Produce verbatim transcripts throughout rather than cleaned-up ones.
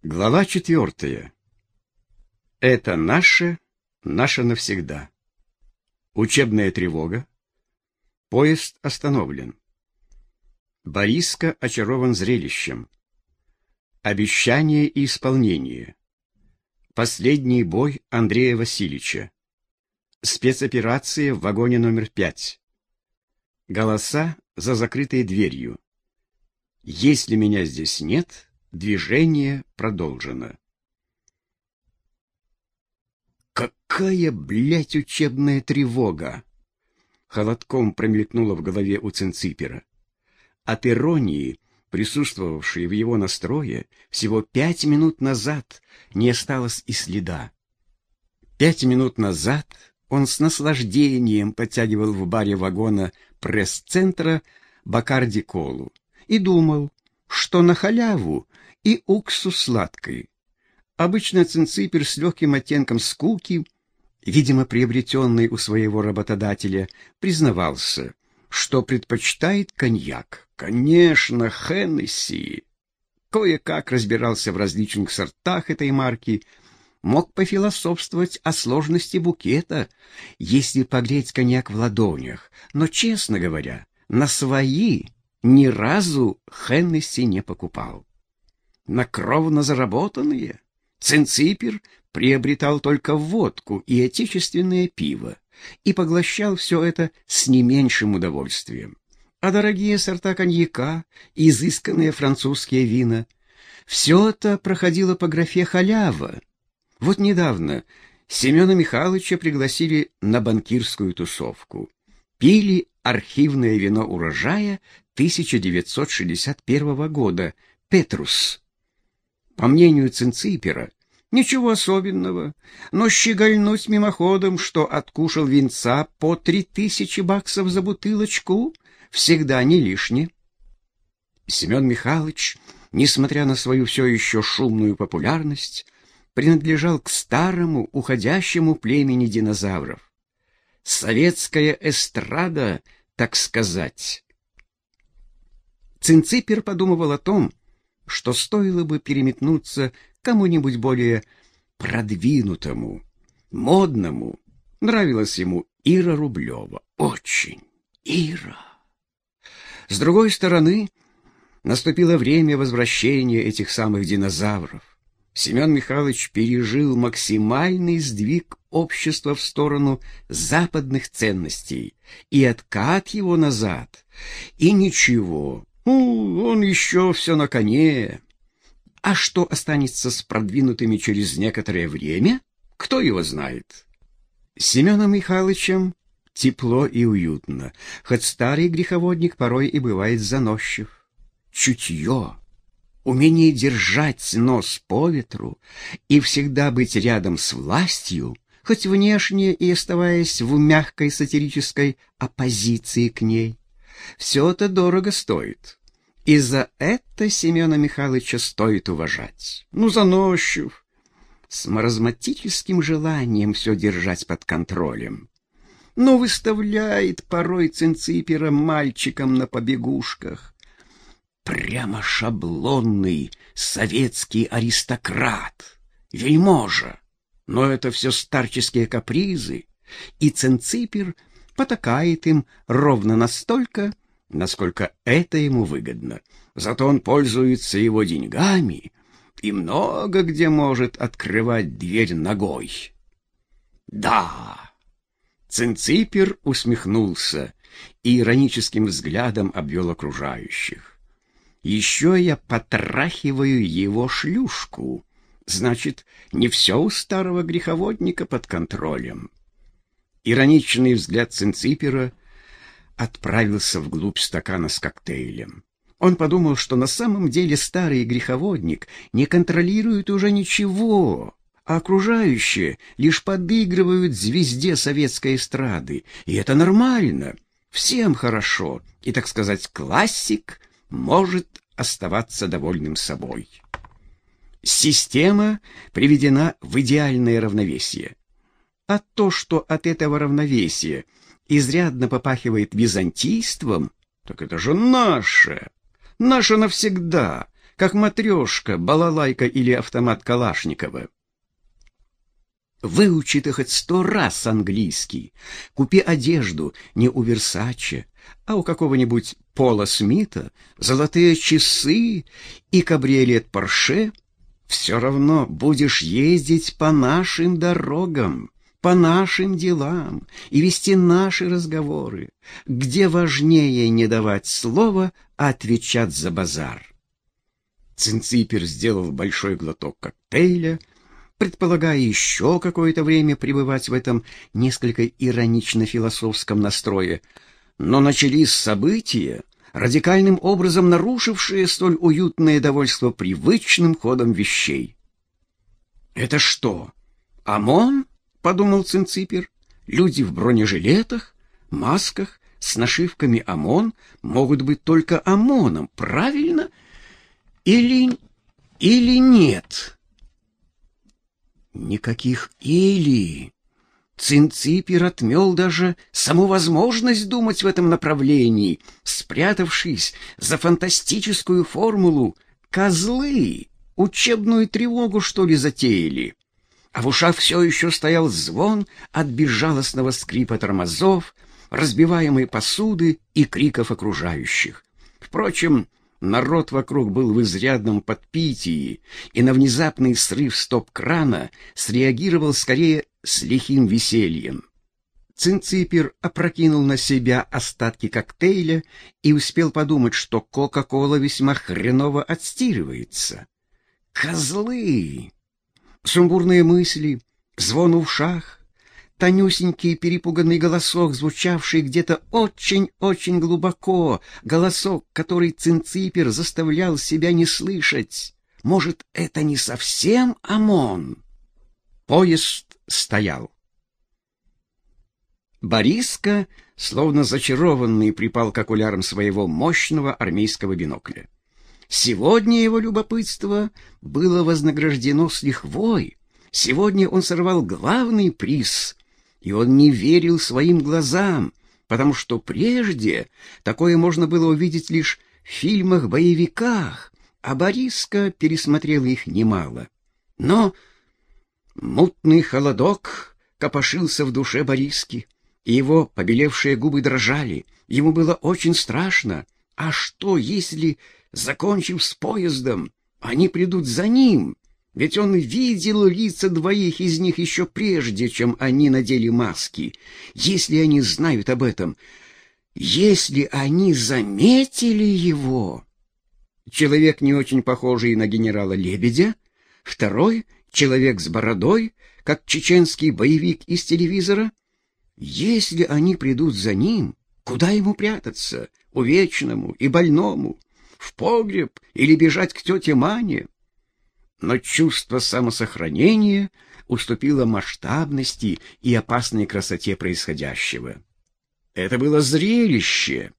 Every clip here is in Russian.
Глава четвертая. Это наше, наше навсегда. Учебная тревога. Поезд остановлен. Бориска очарован зрелищем. Обещание и исполнение. Последний бой Андрея Васильевича. Спецоперация в вагоне номер пять. Голоса за закрытой дверью. Если меня здесь нет, движение продолжено. Какая, блядь, учебная тревога! Холодком промелькнуло в голове у Цинципера. От иронии, присутствовавшей в его настрое, всего пять минут назад не осталось и следа. Пять минут назад он с наслаждением подтягивал в баре вагона пресс-центра Бакарди-колу и думал, что на халяву и уксус сладкий. Обычно Цинципер с легким оттенком скуки, видимо, приобретенный у своего работодателя, признавался, что предпочитает коньяк. Конечно, Хеннесси. Кое-как разбирался в различных сортах этой марки, мог пофилософствовать о сложности букета, если погреть коньяк в ладонях, но, честно говоря, на свои ни разу Хеннесси не покупал. На кровно заработанные Цинципер приобретал только водку и отечественное пиво и поглощал все это с не меньшим удовольствием. А дорогие сорта коньяка, изысканные французские вина — все это проходило по графе халява. Вот недавно Семена Михайловича пригласили на банкирскую тусовку. Пили архивное вино урожая тысяча девятьсот шестьдесят первого года «Петрус». По мнению Цинципера, ничего особенного, но щегольнуть мимоходом, что откушал винца по три тысячи баксов за бутылочку, всегда не лишне. Семен Михайлович, несмотря на свою все еще шумную популярность, принадлежал к старому уходящему племени динозавров. Советская эстрада, так сказать. Цинципер подумывал о том, что стоило бы переметнуться к кому-нибудь более продвинутому, модному. Нравилась ему Ира Рублева. Очень. Ира. С другой стороны, наступило время возвращения этих самых динозавров. Семен Михайлович пережил максимальный сдвиг общества в сторону западных ценностей и откат его назад. И ничего. Ну, он еще все на коне. А что останется с продвинутыми через некоторое время? Кто его знает? С Семеном Михайловичем тепло и уютно, хоть старый греховодник порой и бывает заносчив. Чутье, умение держать нос по ветру и всегда быть рядом с властью, хоть внешне и оставаясь в мягкой сатирической оппозиции к ней, все это дорого стоит. И за это Семена Михайловича стоит уважать. Ну, заносчив, с маразматическим желанием все держать под контролем. Но выставляет порой Цинципера мальчиком на побегушках. Прямо шаблонный советский аристократ, вельможа. Но это все старческие капризы, и Цинципер потакает им ровно настолько, насколько это ему выгодно. Зато он пользуется его деньгами и много где может открывать дверь ногой. Да, Цинципер усмехнулся и ироническим взглядом обвел окружающих. Еще я потрахиваю его шлюшку. Значит, не все у старого греховодника под контролем. Ироничный взгляд Цинципера отправился вглубь стакана с коктейлем. Он подумал, что на самом деле старый греховодник не контролирует уже ничего, а окружающие лишь подыгрывают звезде советской эстрады. И это нормально, всем хорошо, и, так сказать, классик может оставаться довольным собой. Система приведена в идеальное равновесие. А то, что от этого равновесия изрядно попахивает византийством, так это же наше, наше навсегда, как матрешка, балалайка или автомат Калашникова. Выучи ты хоть сто раз английский, купи одежду не у Версаче, а у какого-нибудь Пола Смита, золотые часы и кабриолет Порше, все равно будешь ездить по нашим дорогам, по нашим делам и вести наши разговоры, где важнее не давать слова, а отвечать за базар. Цинципер сделал большой глоток коктейля, предполагая еще какое-то время пребывать в этом несколько иронично-философском настрое, но начались события, радикальным образом нарушившие столь уютное довольство привычным ходом вещей. «Это что, ОМОН?» — подумал Цинципер. «Люди в бронежилетах, масках, с нашивками ОМОН могут быть только ОМОНом, правильно? Или... или нет?» Никаких «или». Цинципер отмел даже саму возможность думать в этом направлении, спрятавшись за фантастическую формулу «козлы». Учебную тревогу, что ли, затеяли? А в ушах все еще стоял звон от безжалостного скрипа тормозов, разбиваемой посуды и криков окружающих. Впрочем, народ вокруг был в изрядном подпитии, и на внезапный срыв стоп-крана среагировал скорее с лихим весельем. Цинципер опрокинул на себя остатки коктейля и успел подумать, что Кока-Кола весьма хреново отстирывается. «Козлы!» Сумбурные мысли, звон в ушах, тонюсенький перепуганный голосок, звучавший где-то очень-очень глубоко, голосок, который Цинципер заставлял себя не слышать. Может, это не совсем ОМОН? Поезд стоял. Бориска, словно зачарованный, припал к окулярам своего мощного армейского бинокля. Сегодня его любопытство было вознаграждено с лихвой. Сегодня он сорвал главный приз, и он не верил своим глазам, потому что прежде такое можно было увидеть лишь в фильмах-боевиках, а Бориска пересмотрел их немало. Но мутный холодок копошился в душе Бориски, и его побелевшие губы дрожали. Ему было очень страшно. А что, если, закончив с поездом, они придут за ним? Ведь он видел лица двоих из них еще прежде, чем они надели маски. Если они знают об этом, если они заметили его... Человек, не очень похожий на генерала Лебедя, второй — человек с бородой, как чеченский боевик из телевизора. Если они придут за ним, куда ему прятаться, увечному и больному, в погреб или бежать к тете Мане? Но чувство самосохранения уступило масштабности и опасной красоте происходящего. Это было зрелище.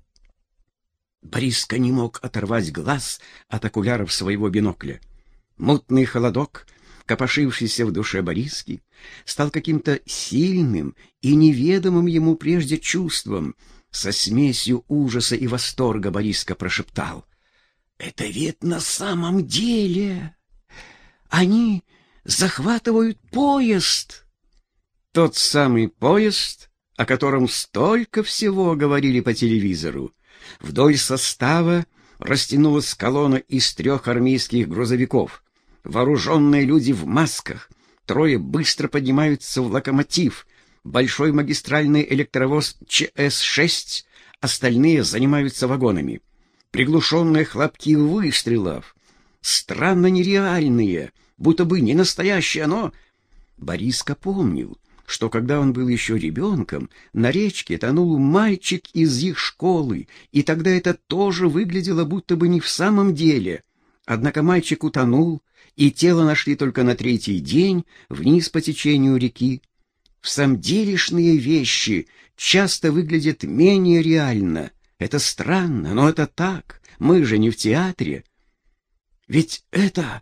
Бориска не мог оторвать глаз от окуляров своего бинокля. Мутный холодок, копошившийся в душе Бориски, стал каким-то сильным и неведомым ему прежде чувством. Со смесью ужаса и восторга Бориска прошептал: «Это ведь на самом деле они захватывают поезд!» Тот самый поезд, о котором столько всего говорили по телевизору. Вдоль состава растянулась колонна из трех армейских грузовиков. Вооруженные люди в масках. Трое быстро поднимаются в локомотив. Большой магистральный электровоз Ч С шесть, остальные занимаются вагонами. Приглушенные хлопки выстрелов. Странно нереальные, будто бы не настоящие, но... Бориска помнил, что когда он был еще ребенком, на речке тонул мальчик из их школы, и тогда это тоже выглядело будто бы не в самом деле. Однако мальчик утонул, и тело нашли только на третий день вниз по течению реки. Всамделишные вещи часто выглядят менее реально. Это странно, но это так. Мы же не в театре. Ведь это...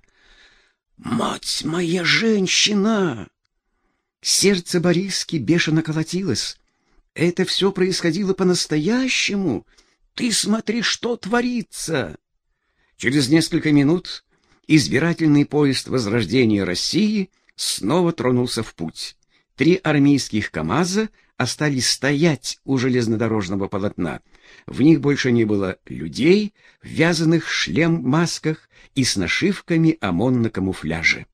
мать моя женщина! Сердце Бориски бешено колотилось. Это все происходило по-настоящему. Ты смотри, что творится! Через несколько минут избирательный поезд Возрождения России снова тронулся в путь. Три армейских КАМАЗа остались стоять у железнодорожного полотна. В них больше не было людей, ввязанных в шлем-масках и с нашивками ОМОН на камуфляже.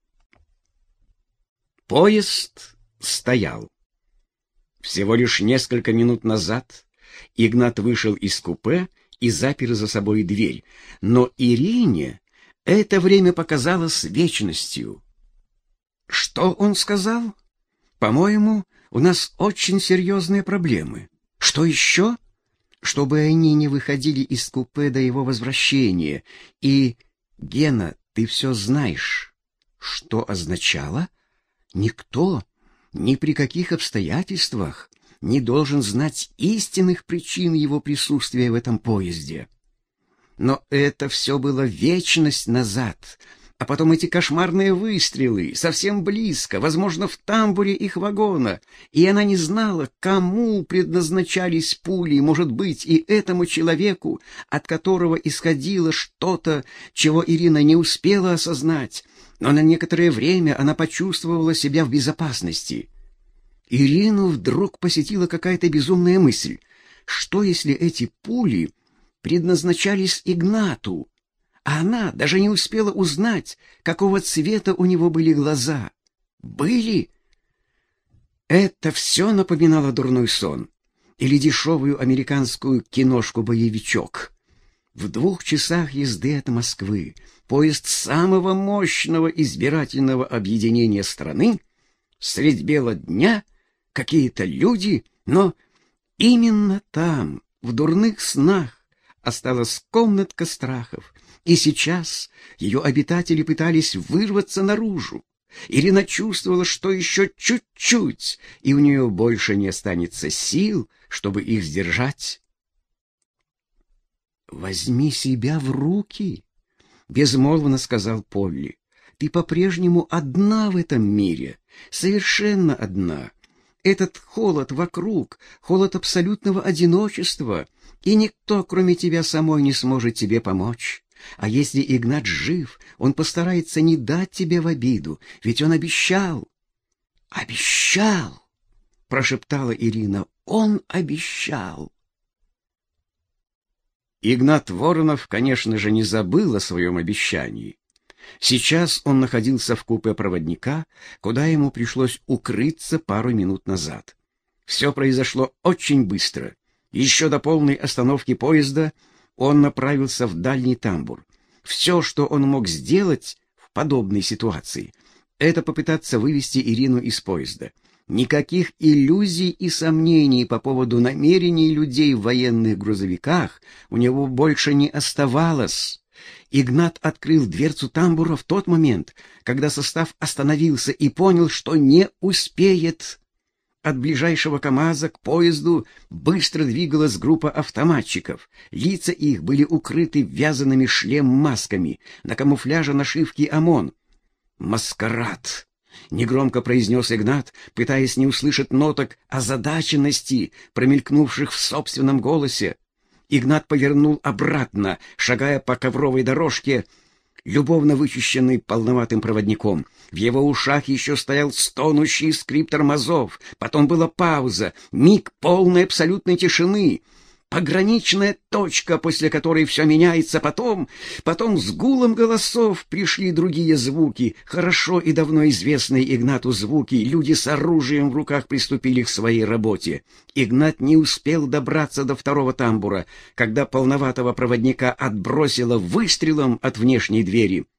Поезд стоял. Всего лишь несколько минут назад Игнат вышел из купе и запер за собой дверь, но Ирине это время показалось вечностью. Что он сказал? По-моему, у нас очень серьезные проблемы. Что еще? Чтобы они не выходили из купе до его возвращения. И, Гена, ты все знаешь. Что означало? Никто, ни при каких обстоятельствах не должен знать истинных причин его присутствия в этом поезде. Но это все было вечность назад. А потом эти кошмарные выстрелы, совсем близко, возможно, в тамбуре их вагона, и она не знала, кому предназначались пули, может быть, и этому человеку, от которого исходило что-то, чего Ирина не успела осознать, но на некоторое время она почувствовала себя в безопасности. Ирину вдруг посетила какая-то безумная мысль. Что, если эти пули предназначались Игнату? А она даже не успела узнать, какого цвета у него были глаза. Были? Это все напоминало дурной сон или дешевую американскую киношку-боевичок. В двух часах езды от Москвы поезд самого мощного избирательного объединения страны, средь бела дня какие-то люди, но именно там, в дурных снах, осталась комнатка страхов, и сейчас ее обитатели пытались вырваться наружу. Ирина чувствовала, что еще чуть-чуть, и у нее больше не останется сил, чтобы их сдержать. «Возьми себя в руки», — безмолвно сказал Полли. «Ты по-прежнему одна в этом мире, совершенно одна. Этот холод вокруг, холод абсолютного одиночества, и никто, кроме тебя самой, не сможет тебе помочь. А если Игнат жив, он постарается не дать тебе в обиду, ведь он обещал». «Обещал!» — прошептала Ирина. «Он обещал!» Игнат Воронов, конечно же, не забыл о своем обещании. Сейчас он находился в купе проводника, куда ему пришлось укрыться пару минут назад. Все произошло очень быстро. Еще до полной остановки поезда он направился в дальний тамбур. Все, что он мог сделать в подобной ситуации, это попытаться вывести Ирину из поезда. Никаких иллюзий и сомнений по поводу намерений людей в военных грузовиках у него больше не оставалось. Игнат открыл дверцу тамбура в тот момент, когда состав остановился, и понял, что не успеет. От ближайшего КАМАЗа к поезду быстро двигалась группа автоматчиков. Лица их были укрыты вязаными шлем-масками, на камуфляже нашивки ОМОН. «Маскарад!» — негромко произнес Игнат, пытаясь не услышать ноток озадаченности, промелькнувших в собственном голосе. Игнат повернул обратно, шагая по ковровой дорожке, любовно вычищенный полноватым проводником. В его ушах еще стоял стонущий скрип тормозов. Потом была пауза, миг полной абсолютной тишины. Пограничная точка, после которой все меняется. Потом, потом с гулом голосов пришли другие звуки, хорошо и давно известные Игнату звуки. Люди с оружием в руках приступили к своей работе. Игнат не успел добраться до второго тамбура, когда полноватого проводника отбросило выстрелом от внешней двери.